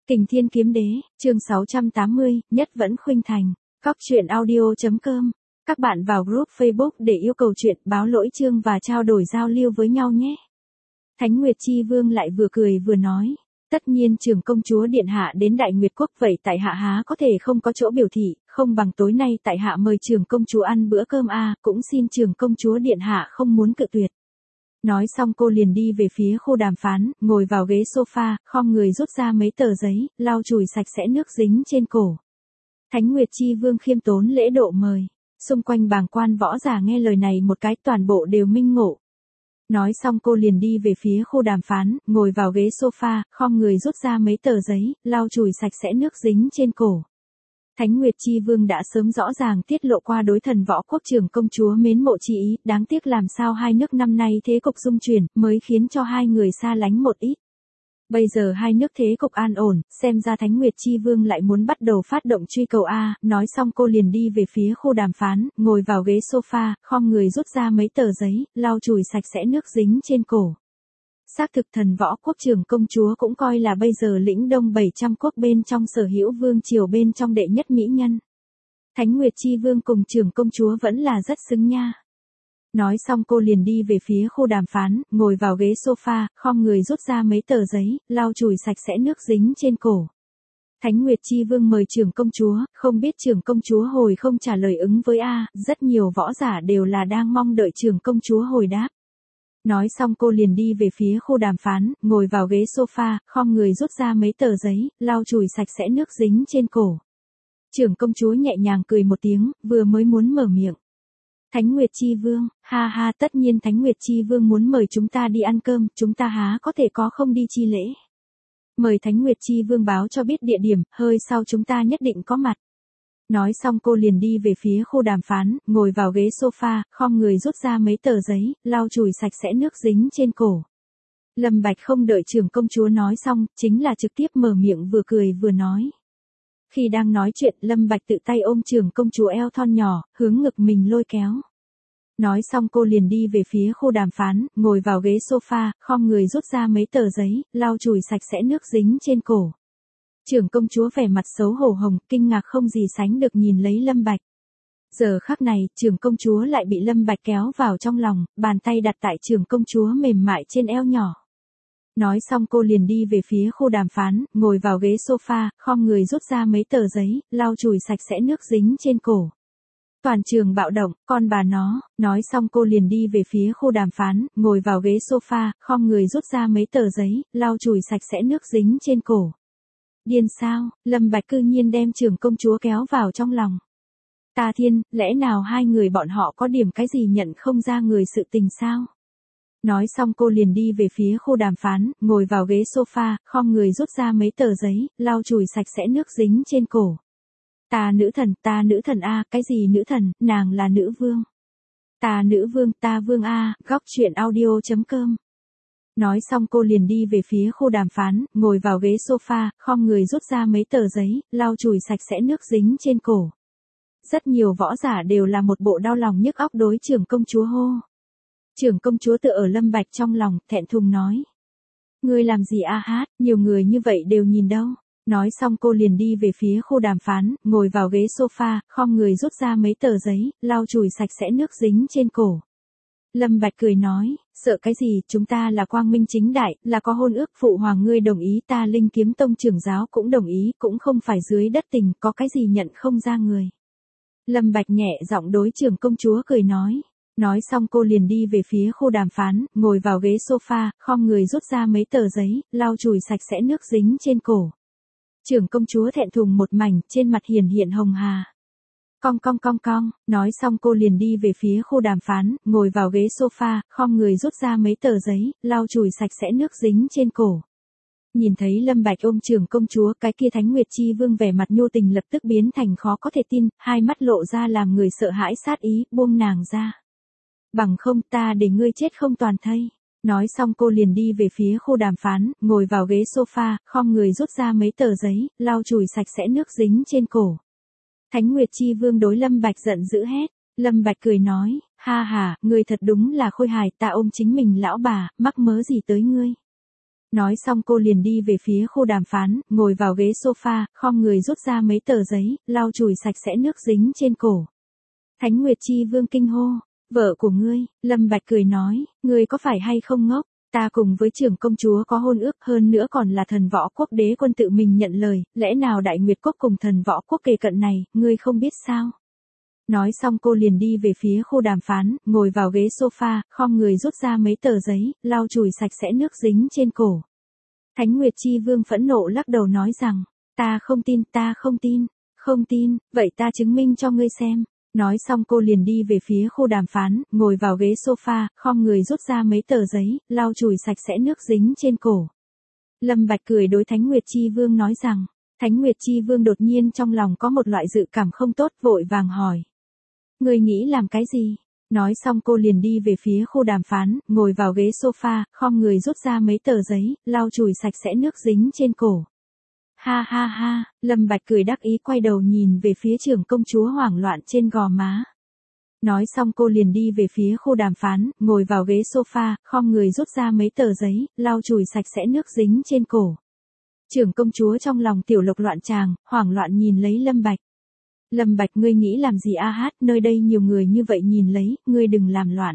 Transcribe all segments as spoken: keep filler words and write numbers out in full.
Kình Thiên Kiếm Đế, chương sáu trăm tám mươi, Nhất Vẫn Khuynh Thành, Cóc Truyện Audio.com. Các bạn vào group Facebook để yêu cầu chuyện, báo lỗi chương và trao đổi giao lưu với nhau nhé. Thánh Nguyệt Chi Vương lại vừa cười vừa nói. Tất nhiên trưởng công chúa điện hạ đến Đại Nguyệt Quốc, vậy tại hạ há có thể không có chỗ biểu thị, không bằng tối nay tại hạ mời trưởng công chúa ăn bữa cơm a, cũng xin trưởng công chúa điện hạ không muốn cự tuyệt. Nói xong cô liền đi về phía khu đàm phán, ngồi vào ghế sofa, khom người rút ra mấy tờ giấy, lau chùi sạch sẽ nước dính trên cổ. Thánh Nguyệt Chi Vương khiêm tốn lễ độ mời. Xung quanh bàng quan võ giả nghe lời này một cái toàn bộ đều minh ngộ. Nói xong cô liền đi về phía khu đàm phán, ngồi vào ghế sofa, khom người rút ra mấy tờ giấy, lau chùi sạch sẽ nước dính trên cổ. Thánh Nguyệt Chi Vương đã sớm rõ ràng tiết lộ qua đối thần võ quốc trưởng công chúa mến mộ chi ý, đáng tiếc làm sao hai nước năm nay thế cục dung chuyển, mới khiến cho hai người xa lánh một ít. Bây giờ hai nước thế cục an ổn, xem ra Thánh Nguyệt Chi Vương lại muốn bắt đầu phát động truy cầu a, nói xong cô liền đi về phía khu đàm phán, ngồi vào ghế sofa, khom người rút ra mấy tờ giấy, lau chùi sạch sẽ nước dính trên cổ. Xác thực thần võ quốc trưởng công chúa cũng coi là bây giờ lĩnh đông bảy trăm quốc bên trong sở hữu vương triều bên trong đệ nhất mỹ nhân. Thánh Nguyệt Chi Vương cùng trưởng công chúa vẫn là rất xứng nha. Nói xong cô liền đi về phía khu đàm phán, ngồi vào ghế sofa, khom người rút ra mấy tờ giấy, lau chùi sạch sẽ nước dính trên cổ. Thánh Nguyệt Chi Vương mời trưởng công chúa, không biết trưởng công chúa hồi không trả lời ứng với a, rất nhiều võ giả đều là đang mong đợi trưởng công chúa hồi đáp. Nói xong cô liền đi về phía khu đàm phán, ngồi vào ghế sofa, khom người rút ra mấy tờ giấy, lau chùi sạch sẽ nước dính trên cổ. Trưởng công chúa nhẹ nhàng cười một tiếng, vừa mới muốn mở miệng. Thánh Nguyệt Chi Vương, ha ha, tất nhiên Thánh Nguyệt Chi Vương muốn mời chúng ta đi ăn cơm, chúng ta há có thể có không đi chi lễ. Mời Thánh Nguyệt Chi Vương báo cho biết địa điểm, hơi sau chúng ta nhất định có mặt. Nói xong cô liền đi về phía khu đàm phán, ngồi vào ghế sofa, khom người rút ra mấy tờ giấy, lau chùi sạch sẽ nước dính trên cổ. Lâm Bạch không đợi trưởng công chúa nói xong, chính là trực tiếp mở miệng vừa cười vừa nói. Khi đang nói chuyện, Lâm Bạch tự tay ôm trưởng công chúa eo thon nhỏ, hướng ngực mình lôi kéo. Nói xong cô liền đi về phía khu đàm phán, ngồi vào ghế sofa, khom người rút ra mấy tờ giấy, lau chùi sạch sẽ nước dính trên cổ. Trưởng công chúa vẻ mặt xấu hổ hồng, kinh ngạc không gì sánh được nhìn lấy Lâm Bạch. Giờ khắc này, trưởng công chúa lại bị Lâm Bạch kéo vào trong lòng, bàn tay đặt tại trưởng công chúa mềm mại trên eo nhỏ. Nói xong cô liền đi về phía khu đàm phán, ngồi vào ghế sofa, khom người rút ra mấy tờ giấy, lau chùi sạch sẽ nước dính trên cổ. Toàn trường bạo động, con bà nó, nói xong cô liền đi về phía khu đàm phán, ngồi vào ghế sofa, khom người rút ra mấy tờ giấy, lau chùi sạch sẽ nước dính trên cổ. Điên sao, Lâm Bạch cư nhiên đem trưởng công chúa kéo vào trong lòng. Ta thiên, lẽ nào hai người bọn họ có điểm cái gì nhận không ra người sự tình sao? Nói xong cô liền đi về phía khu đàm phán, ngồi vào ghế sofa, khom người rút ra mấy tờ giấy, lau chùi sạch sẽ nước dính trên cổ. Ta nữ thần, ta nữ thần a, cái gì nữ thần, nàng là nữ vương. Ta nữ vương, ta vương a, Cóc Truyện Audio.com. Nói xong cô liền đi về phía khu đàm phán, ngồi vào ghế sofa, khom người rút ra mấy tờ giấy, lau chùi sạch sẽ nước dính trên cổ. Rất nhiều võ giả đều là một bộ đau lòng nhức óc đối trưởng công chúa hô. Trưởng công chúa tự ở Lâm Bạch trong lòng, thẹn thùng nói. Ngươi làm gì a hát, nhiều người như vậy đều nhìn đâu. Nói xong cô liền đi về phía khu đàm phán, ngồi vào ghế sofa, khom người rút ra mấy tờ giấy, lau chùi sạch sẽ nước dính trên cổ. Lâm Bạch cười nói, sợ cái gì, chúng ta là quang minh chính đại, là có hôn ước, phụ hoàng ngươi đồng ý, ta Linh Kiếm Tông trưởng giáo cũng đồng ý, cũng không phải dưới đất tình, có cái gì nhận không ra người. Lâm Bạch nhẹ giọng đối trưởng công chúa cười nói. Nói xong cô liền đi về phía khu đàm phán, ngồi vào ghế sofa, khom người rút ra mấy tờ giấy, lau chùi sạch sẽ nước dính trên cổ. Trưởng công chúa thẹn thùng một mảnh, trên mặt hiển hiện hồng hà. Cong cong cong cong, nói xong cô liền đi về phía khu đàm phán, ngồi vào ghế sofa, khom người rút ra mấy tờ giấy, lau chùi sạch sẽ nước dính trên cổ. Nhìn thấy Lâm Bạch ôm trưởng công chúa, cái kia Thánh Nguyệt Chi Vương vẻ mặt nhu tình lập tức biến thành khó có thể tin, hai mắt lộ ra làm người sợ hãi sát ý, buông nàng ra. Bằng không ta để ngươi chết không toàn thây. Nói xong cô liền đi về phía khu đàm phán, ngồi vào ghế sofa, khom người rút ra mấy tờ giấy, lau chùi sạch sẽ nước dính trên cổ. Thánh Nguyệt Chi Vương đối Lâm Bạch giận dữ hét. Lâm Bạch cười nói, ha ha, ngươi thật đúng là khôi hài, ta ôm chính mình lão bà, mắc mớ gì tới ngươi. Nói xong cô liền đi về phía khu đàm phán, ngồi vào ghế sofa, khom người rút ra mấy tờ giấy, lau chùi sạch sẽ nước dính trên cổ. Thánh Nguyệt Chi Vương kinh hô, vợ của ngươi, Lâm Bạch cười nói, ngươi có phải hay không ngốc, ta cùng với trưởng công chúa có hôn ước, hơn nữa còn là thần võ quốc đế quân tự mình nhận lời, lẽ nào Đại Nguyệt quốc cùng thần võ quốc kề cận này, ngươi không biết sao? Nói xong cô liền đi về phía khu đàm phán, ngồi vào ghế sofa, khom người rút ra mấy tờ giấy, lau chùi sạch sẽ nước dính trên cổ. Thánh Nguyệt Chi Vương phẫn nộ lắc đầu nói rằng, ta không tin, ta không tin, không tin, vậy ta chứng minh cho ngươi xem. Nói xong cô liền đi về phía khu đàm phán, ngồi vào ghế sofa, khom người rút ra mấy tờ giấy, lau chùi sạch sẽ nước dính trên cổ. Lâm Bạch cười đối Thánh Nguyệt Chi Vương nói rằng, Thánh Nguyệt Chi Vương đột nhiên trong lòng có một loại dự cảm không tốt, vội vàng hỏi. Ngươi nghĩ làm cái gì? Nói xong cô liền đi về phía khu đàm phán, ngồi vào ghế sofa, khom người rút ra mấy tờ giấy, lau chùi sạch sẽ nước dính trên cổ. Ha ha ha, Lâm Bạch cười đắc ý quay đầu nhìn về phía trưởng công chúa hoảng loạn trên gò má. Nói xong cô liền đi về phía khu đàm phán, ngồi vào ghế sofa, khom người rút ra mấy tờ giấy, lau chùi sạch sẽ nước dính trên cổ. Trưởng công chúa trong lòng tiểu lộc loạn tràng, hoảng loạn nhìn lấy Lâm Bạch. Lâm Bạch, ngươi nghĩ làm gì a hát, nơi đây nhiều người như vậy nhìn lấy, ngươi đừng làm loạn.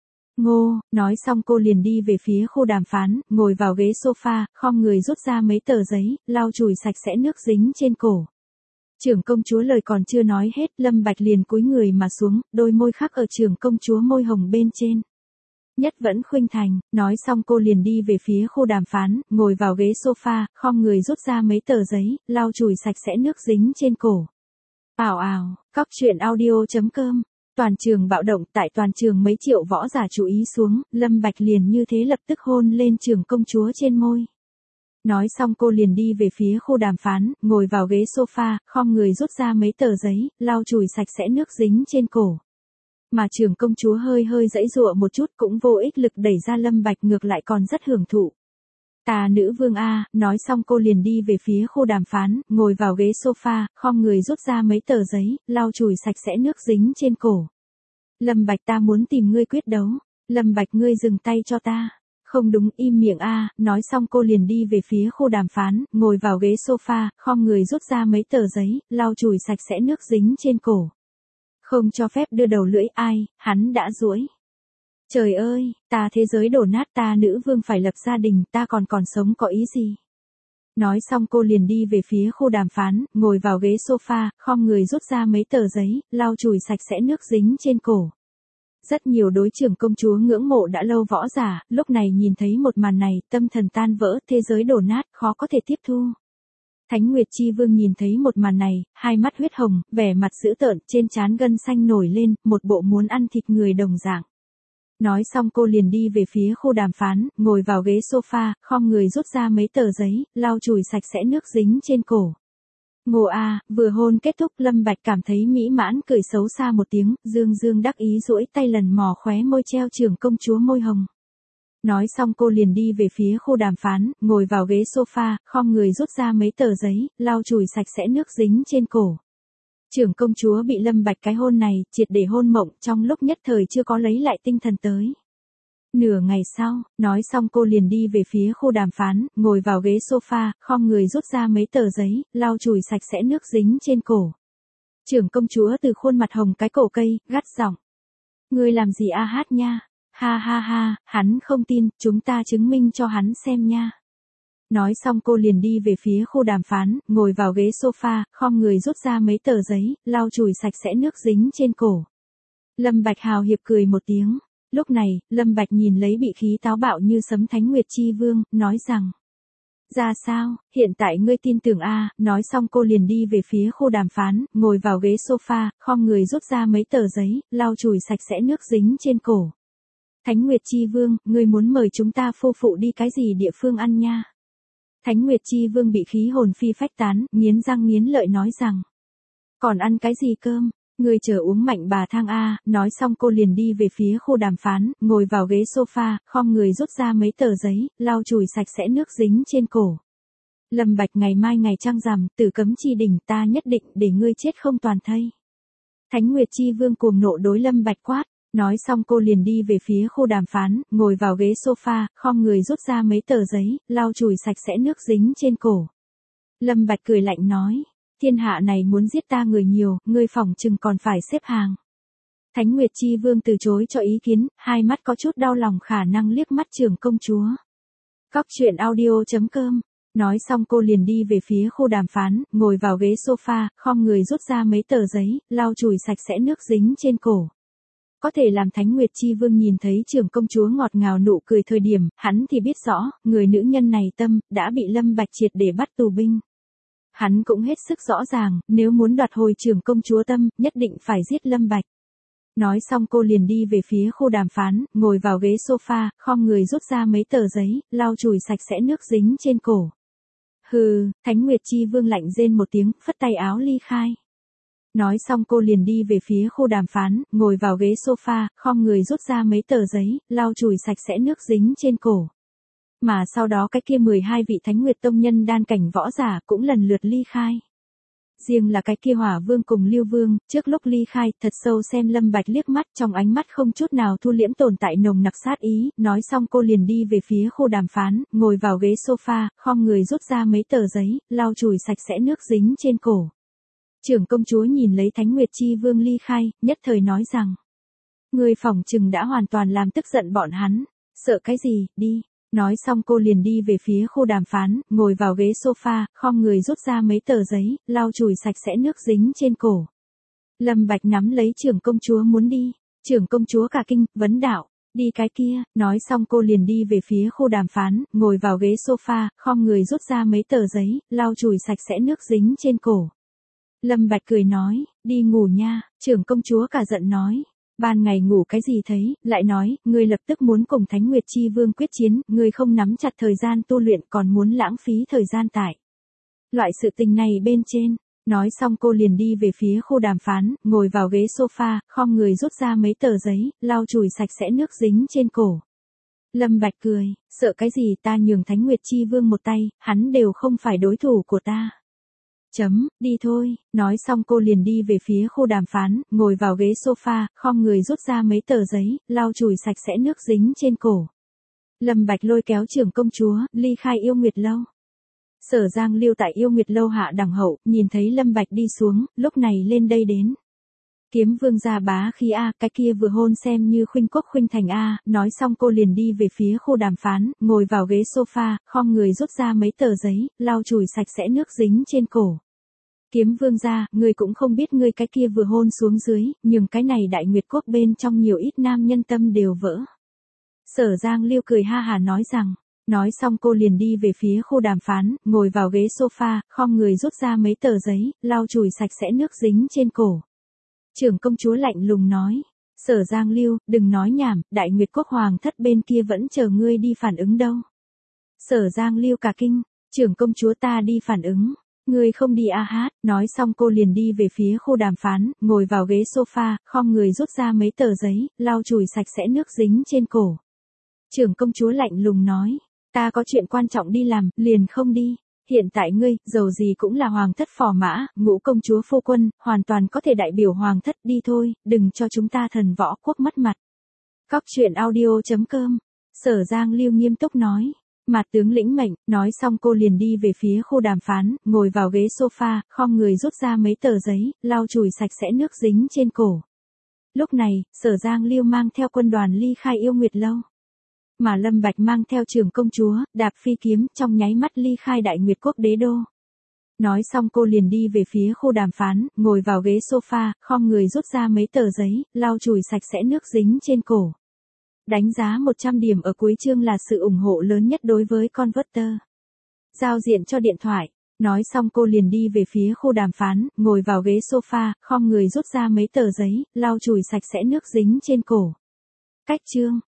Ngô, nói xong cô liền đi về phía khu đàm phán, ngồi vào ghế sofa, khom người rút ra mấy tờ giấy, lau chùi sạch sẽ nước dính trên cổ. Trưởng công chúa lời còn chưa nói hết, Lâm Bạch liền cúi người mà xuống, đôi môi khắc ở trưởng công chúa môi hồng bên trên. Nhất vẫn khuynh thành, nói xong cô liền đi về phía khu đàm phán, ngồi vào ghế sofa, khom người rút ra mấy tờ giấy, lau chùi sạch sẽ nước dính trên cổ. Ào ào, cóc truyện audio chấm com. Toàn trường bạo động, tại toàn trường mấy triệu võ giả chú ý xuống, Lâm Bạch liền như thế lập tức hôn lên trưởng công chúa trên môi. Nói xong cô liền đi về phía khu đàm phán, ngồi vào ghế sofa, khom người rút ra mấy tờ giấy, lau chùi sạch sẽ nước dính trên cổ. Mà trưởng công chúa hơi hơi giãy giụa một chút cũng vô ích lực đẩy ra Lâm Bạch, ngược lại còn rất hưởng thụ. Tà nữ vương a, nói xong cô liền đi về phía khu đàm phán, ngồi vào ghế sofa, khom người rút ra mấy tờ giấy, lau chùi sạch sẽ nước dính trên cổ. Lâm Bạch, ta muốn tìm ngươi quyết đấu. Lâm Bạch, ngươi dừng tay cho ta. Không đúng, im miệng a, nói xong cô liền đi về phía khu đàm phán, ngồi vào ghế sofa, khom người rút ra mấy tờ giấy, lau chùi sạch sẽ nước dính trên cổ. Không cho phép đưa đầu lưỡi, ai, hắn đã duỗi. Trời ơi, ta thế giới đổ nát, ta nữ vương phải lập gia đình, ta còn còn sống có ý gì? Nói xong cô liền đi về phía khu đàm phán, ngồi vào ghế sofa, khom người rút ra mấy tờ giấy, lau chùi sạch sẽ nước dính trên cổ. Rất nhiều đối trưởng công chúa ngưỡng mộ đã lâu võ giả, lúc này nhìn thấy một màn này, tâm thần tan vỡ, thế giới đổ nát, khó có thể tiếp thu. Thánh Nguyệt Chi Vương nhìn thấy một màn này, hai mắt huyết hồng, vẻ mặt dữ tợn, trên trán gân xanh nổi lên, một bộ muốn ăn thịt người đồng dạng. Nói xong cô liền đi về phía khu đàm phán, ngồi vào ghế sofa, khom người rút ra mấy tờ giấy, lau chùi sạch sẽ nước dính trên cổ. Ngô a, vừa hôn kết thúc, Lâm Bạch cảm thấy mỹ mãn, cười xấu xa một tiếng, dương dương đắc ý duỗi tay lần mò khóe môi treo trưởng công chúa môi hồng. Nói xong cô liền đi về phía khu đàm phán, ngồi vào ghế sofa, khom người rút ra mấy tờ giấy, lau chùi sạch sẽ nước dính trên cổ. Trưởng công chúa bị Lâm Bạch cái hôn này, triệt để hôn mộng, trong lúc nhất thời chưa có lấy lại tinh thần tới. Nửa ngày sau, nói xong cô liền đi về phía khu đàm phán, ngồi vào ghế sofa, khom người rút ra mấy tờ giấy, lau chùi sạch sẽ nước dính trên cổ. Trưởng công chúa từ khuôn mặt hồng cái cổ cây, gắt giọng. Ngươi làm gì a hát nha? Ha ha ha, hắn không tin, chúng ta chứng minh cho hắn xem nha. Nói xong cô liền đi về phía khu đàm phán, ngồi vào ghế sofa, khom người rút ra mấy tờ giấy, lau chùi sạch sẽ nước dính trên cổ. Lâm Bạch hào hiệp cười một tiếng. Lúc này, Lâm Bạch nhìn lấy bị khí táo bạo như sấm Thánh Nguyệt Chi Vương, nói rằng. Ra sao, hiện tại ngươi tin tưởng a? Nói xong cô liền đi về phía khu đàm phán, ngồi vào ghế sofa, khom người rút ra mấy tờ giấy, lau chùi sạch sẽ nước dính trên cổ. Thánh Nguyệt Chi Vương, ngươi muốn mời chúng ta phu phụ đi cái gì địa phương ăn nha? Thánh Nguyệt Chi Vương bị khí hồn phi phách tán, nghiến răng nghiến lợi nói rằng. Còn ăn cái gì cơm? Ngươi chờ uống mạnh bà thang a. Nói xong cô liền đi về phía khu đàm phán, ngồi vào ghế sofa, khom người rút ra mấy tờ giấy, lau chùi sạch sẽ nước dính trên cổ. Lâm Bạch, ngày mai ngày trăng rằm, tử cấm chi đỉnh, ta nhất định để ngươi chết không toàn thây. Thánh Nguyệt Chi Vương cuồng nộ đối Lâm Bạch quát. Nói xong cô liền đi về phía khu đàm phán, ngồi vào ghế sofa, khom người rút ra mấy tờ giấy, lau chùi sạch sẽ nước dính trên cổ. Lâm Bạch cười lạnh nói, thiên hạ này muốn giết ta người nhiều, ngươi phỏng chừng còn phải xếp hàng. Thánh Nguyệt Chi Vương từ chối cho ý kiến, hai mắt có chút đau lòng khả năng liếc mắt trưởng công chúa. Cóc truyện audio chấm com. Nói xong cô liền đi về phía khu đàm phán, ngồi vào ghế sofa, khom người rút ra mấy tờ giấy, lau chùi sạch sẽ nước dính trên cổ. Có thể làm Thánh Nguyệt Chi Vương nhìn thấy trưởng công chúa ngọt ngào nụ cười thời điểm, hắn thì biết rõ, người nữ nhân này tâm, đã bị Lâm Bạch triệt để bắt tù binh. Hắn cũng hết sức rõ ràng, nếu muốn đoạt hồi trưởng công chúa tâm, nhất định phải giết Lâm Bạch. Nói xong cô liền đi về phía khu đàm phán, ngồi vào ghế sofa, khom người rút ra mấy tờ giấy, lau chùi sạch sẽ nước dính trên cổ. Hừ, Thánh Nguyệt Chi Vương lạnh rên một tiếng, phất tay áo ly khai. Nói xong cô liền đi về phía khu đàm phán, ngồi vào ghế sofa, khom người rút ra mấy tờ giấy, lau chùi sạch sẽ nước dính trên cổ. Mà sau đó cái kia mười hai vị Thánh Nguyệt Tông nhân đan cảnh võ giả cũng lần lượt ly khai. Riêng là cái kia Hỏa Vương cùng Lưu Vương, trước lúc ly khai, thật sâu xem Lâm Bạch liếc mắt, trong ánh mắt không chút nào thu liễm tồn tại nồng nặc sát ý, nói xong cô liền đi về phía khu đàm phán, ngồi vào ghế sofa, khom người rút ra mấy tờ giấy, lau chùi sạch sẽ nước dính trên cổ. Trưởng công chúa nhìn lấy Thánh Nguyệt Chi Vương ly khai, nhất thời nói rằng, người phỏng chừng đã hoàn toàn làm tức giận bọn hắn, sợ cái gì, đi. Nói xong cô liền đi về phía khu đàm phán, ngồi vào ghế sofa, khom người rút ra mấy tờ giấy, lau chùi sạch sẽ nước dính trên cổ. Lâm Bạch nắm lấy trưởng công chúa muốn đi, trưởng công chúa cả kinh, vấn đạo, đi cái kia, nói xong cô liền đi về phía khu đàm phán, ngồi vào ghế sofa, khom người rút ra mấy tờ giấy, lau chùi sạch sẽ nước dính trên cổ. Lâm Bạch cười nói, đi ngủ nha, trưởng công chúa cả giận nói. Ban ngày ngủ cái gì thấy, lại nói, ngươi lập tức muốn cùng Thánh Nguyệt Chi Vương quyết chiến, ngươi không nắm chặt thời gian tu luyện còn muốn lãng phí thời gian tại. Loại sự tình này bên trên, nói xong cô liền đi về phía khu đàm phán, ngồi vào ghế sofa, khom người rút ra mấy tờ giấy, lau chùi sạch sẽ nước dính trên cổ. Lâm Bạch cười, sợ cái gì ta nhường Thánh Nguyệt Chi Vương một tay, hắn đều không phải đối thủ của ta. Chấm, đi thôi, nói xong cô liền đi về phía khu đàm phán, ngồi vào ghế sofa, khom người rút ra mấy tờ giấy, lau chùi sạch sẽ nước dính trên cổ. Lâm Bạch lôi kéo trưởng công chúa, ly khai Yêu Nguyệt Lâu. Sở Giang Lưu tại Yêu Nguyệt Lâu hạ đẳng hậu, nhìn thấy Lâm Bạch đi xuống, lúc này lên đây đến. Kiếm Vương gia bá khí a, cái kia vừa hôn xem như khuynh quốc khuynh thành a, nói xong cô liền đi về phía khu đàm phán, ngồi vào ghế sofa, khom người rút ra mấy tờ giấy, lau chùi sạch sẽ nước dính trên cổ. Kiếm Vương gia, ngươi cũng không biết ngươi cái kia vừa hôn xuống dưới, nhưng cái này Đại Nguyệt Quốc bên trong nhiều ít nam nhân tâm đều vỡ. Sở Giang Lưu cười ha hà nói rằng, nói xong cô liền đi về phía khu đàm phán, ngồi vào ghế sofa, khom người rút ra mấy tờ giấy, lau chùi sạch sẽ nước dính trên cổ. Trưởng công chúa lạnh lùng nói, Sở Giang Lưu, đừng nói nhảm, Đại Nguyệt Quốc hoàng thất bên kia vẫn chờ ngươi đi phản ứng đâu. Sở Giang Lưu cả kinh, trưởng công chúa ta đi phản ứng. Ngươi không đi a hát, nói xong cô liền đi về phía khu đàm phán, ngồi vào ghế sofa, khom người rút ra mấy tờ giấy, lau chùi sạch sẽ nước dính trên cổ. Trưởng công chúa lạnh lùng nói, ta có chuyện quan trọng đi làm, liền không đi. Hiện tại ngươi, dầu gì cũng là hoàng thất phò mã, ngũ công chúa phu quân, hoàn toàn có thể đại biểu hoàng thất, đi thôi, đừng cho chúng ta Thần Võ Quốc mất mặt. Cóc truyện audio chấm com. Sở Giang Lưu nghiêm túc nói. Mạt tướng lĩnh mệnh, nói xong cô liền đi về phía khu đàm phán, ngồi vào ghế sofa, khom người rút ra mấy tờ giấy, lau chùi sạch sẽ nước dính trên cổ. Lúc này, Sở Giang Lưu mang theo quân đoàn ly khai Yêu Nguyệt Lâu. Mà Lâm Bạch mang theo trưởng công chúa, đạp phi kiếm, trong nháy mắt ly khai Đại Nguyệt Quốc đế đô. Nói xong cô liền đi về phía khu đàm phán, ngồi vào ghế sofa, khom người rút ra mấy tờ giấy, lau chùi sạch sẽ nước dính trên cổ. Đánh giá một trăm điểm ở cuối chương là sự ủng hộ lớn nhất đối với Converter. Giao diện cho điện thoại. Nói xong cô liền đi về phía khu đàm phán, ngồi vào ghế sofa, khom người rút ra mấy tờ giấy, lau chùi sạch sẽ nước dính trên cổ. Cách chương.